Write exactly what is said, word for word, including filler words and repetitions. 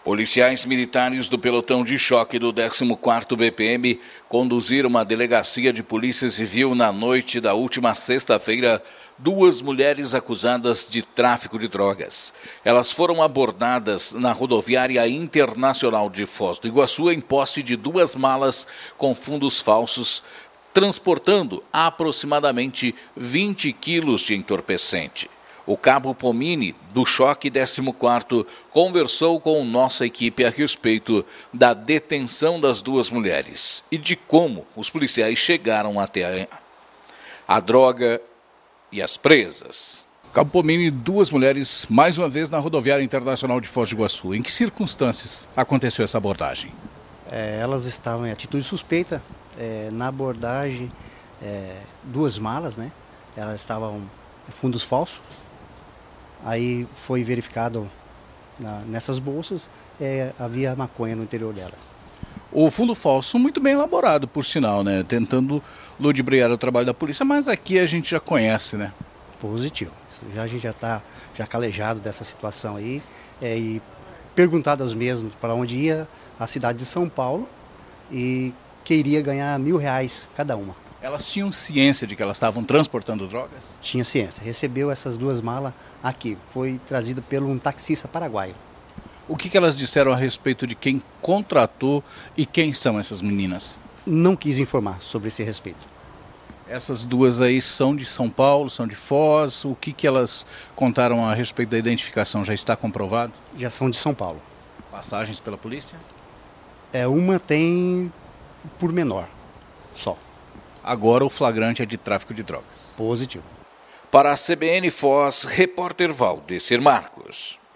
Policiais militares do pelotão de choque do décimo quarto B P M conduziram à delegacia de polícia civil na noite da última sexta-feira duas mulheres acusadas de tráfico de drogas. Elas foram abordadas na rodoviária internacional de Foz do Iguaçu em posse de duas malas com fundos falsos, transportando aproximadamente vinte quilos de entorpecente. O cabo Pomini, do choque décimo quarto, conversou com nossa equipe a respeito da detenção das duas mulheres e de como os policiais chegaram até a, a droga e as presas. Cabo Pomini, duas mulheres, mais uma vez na rodoviária internacional de Foz do Iguaçu. Em que circunstâncias aconteceu essa abordagem? É, elas estavam em atitude suspeita. É, na abordagem, é, duas malas, né? Elas estavam em fundos falsos. Aí foi verificado na, nessas bolsas, é, havia maconha no interior delas. O fundo falso muito bem elaborado, por sinal, né? Tentando ludibriar o trabalho da polícia, mas aqui a gente já conhece, né? Positivo. Já, a gente já está já calejado dessa situação aí. É, e perguntadas mesmo para onde ia a cidade de São Paulo e queria ganhar mil reais cada uma. Elas tinham ciência de que elas estavam transportando drogas? Tinha ciência. Recebeu essas duas malas aqui. Foi trazida por um taxista paraguaio. O que, que elas disseram a respeito de quem contratou e quem são essas meninas? Não quis informar sobre esse respeito. Essas duas aí são de São Paulo, são de Foz. O que, que elas contaram a respeito da identificação? Já está comprovado? Já são de São Paulo. Passagens pela polícia? É, uma tem por menor, só. Agora o flagrante é de tráfico de drogas. Positivo. Para a C B N Foz, repórter Valdecir Marcos.